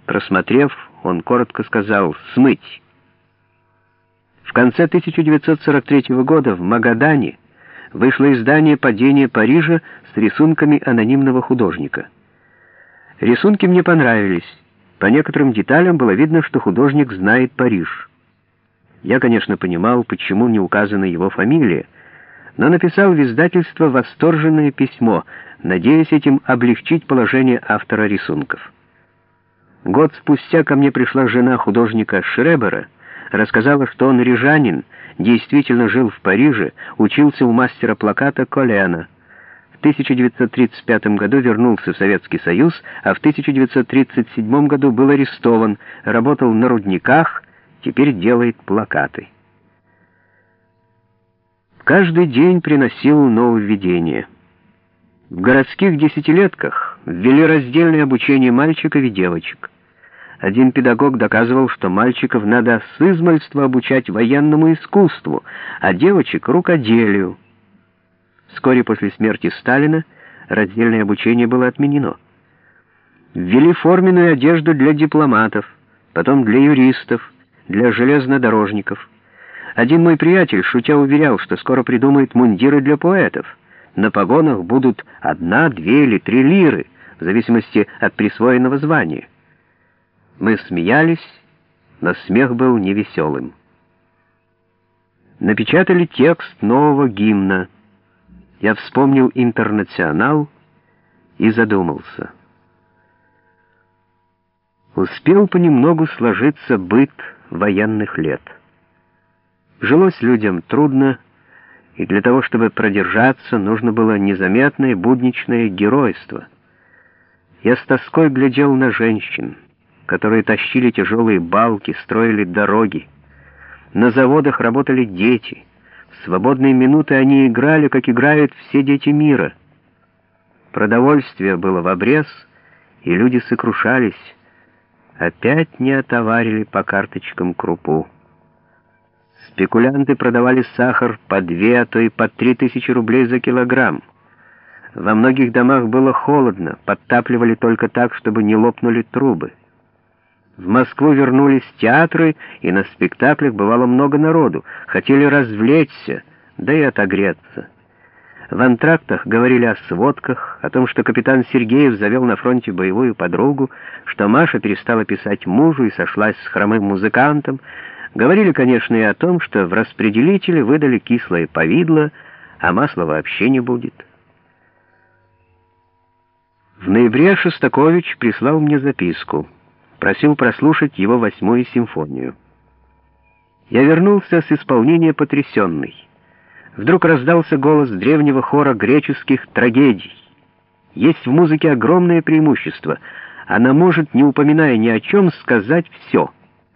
Просмотрев, он коротко сказал «смыть». В конце 1943 года в Магадане вышло издание «Падение Парижа» с рисунками анонимного художника. Рисунки мне понравились. По некоторым деталям было видно, что художник знает Париж. Я, конечно, понимал, почему не указана его фамилия, но написал в издательство восторженное письмо, надеясь этим облегчить положение автора рисунков. Год спустя ко мне пришла жена художника Шребера, рассказала, что он рижанин, действительно жил в Париже, учился у мастера плаката Колена. В 1935 году вернулся в Советский Союз, а в 1937 году был арестован, работал на рудниках, теперь делает плакаты. Каждый день приносил нововведения. В городских десятилетках ввели раздельное обучение мальчиков и девочек. Один педагог доказывал, что мальчиков надо с измальства обучать военному искусству, а девочек — рукоделию. Вскоре после смерти Сталина раздельное обучение было отменено. Ввели форменную одежду для дипломатов, потом для юристов, для железнодорожников. Один мой приятель, шутя, уверял, что скоро придумают мундиры для поэтов. На погонах будут 1, 2 или 3 лиры, в зависимости от присвоенного звания. Мы смеялись, но смех был невеселым. Напечатали текст нового гимна. Я вспомнил «Интернационал» и задумался. Успел понемногу сложиться быт военных лет. Жилось людям трудно, и для того, чтобы продержаться, нужно было незаметное будничное геройство. Я с тоской глядел на женщин, которые тащили тяжелые балки, строили дороги. На заводах работали дети. В свободные минуты они играли, как играют все дети мира. Продовольствие было в обрез, и люди сокрушались. Опять не отоварили по карточкам крупу. Спекулянты продавали сахар по 2, а то и по 3 тысячи рублей за килограмм. Во многих домах было холодно, подтапливали только так, чтобы не лопнули трубы. В Москву вернулись театры, и на спектаклях бывало много народу. Хотели развлечься, да и отогреться. В антрактах говорили о сводках, о том, что капитан Сергеев завел на фронте боевую подругу, что Маша перестала писать мужу и сошлась с хромым музыкантом. Говорили, конечно, и о том, что в распределителе выдали кислое повидло, а масла вообще не будет. В ноябре Шостакович прислал мне записку. Просил прослушать его 8-ю симфонию. Я вернулся с исполнения потрясенный. Вдруг раздался голос древнего хора греческих трагедий. Есть в музыке огромное преимущество. Она может, не упоминая ни о чем, сказать все.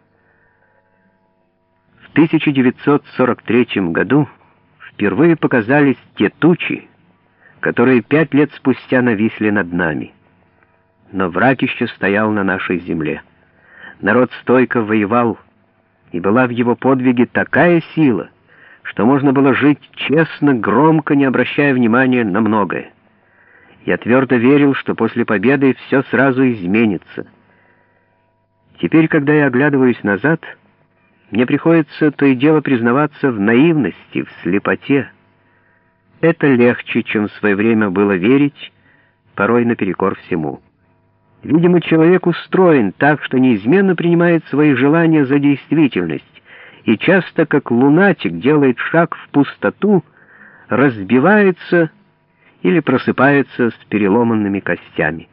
В 1943 году впервые показались те тучи, которые 5 лет спустя нависли над нами. Но враг еще стоял на нашей земле. Народ стойко воевал, и была в его подвиге такая сила, что можно было жить честно, громко, не обращая внимания на многое. Я твердо верил, что после победы все сразу изменится. Теперь, когда я оглядываюсь назад, мне приходится то и дело признаваться в наивности, в слепоте. Это легче, чем в свое время было верить, порой наперекор всему. Видимо, человек устроен так, что неизменно принимает свои желания за действительность, и часто, как лунатик, делает шаг в пустоту, разбивается или просыпается с переломанными костями.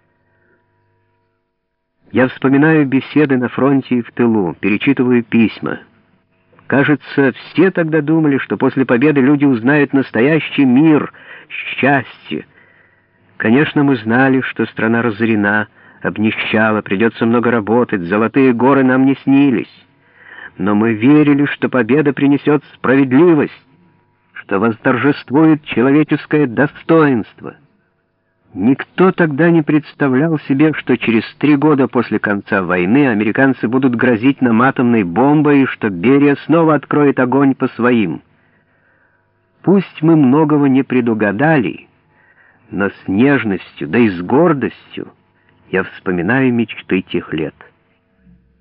Я вспоминаю беседы на фронте и в тылу, перечитываю письма. Кажется, все тогда думали, что после победы люди узнают настоящий мир, счастье. Конечно, мы знали, что страна разорена, обнищала, придется много работать, золотые горы нам не снились. Но мы верили, что победа принесет справедливость, что восторжествует человеческое достоинство. Никто тогда не представлял себе, что через 3 года после конца войны американцы будут грозить нам атомной бомбой, и что Берия снова откроет огонь по своим. Пусть мы многого не предугадали, но с нежностью, да и с гордостью я вспоминаю мечты тех лет.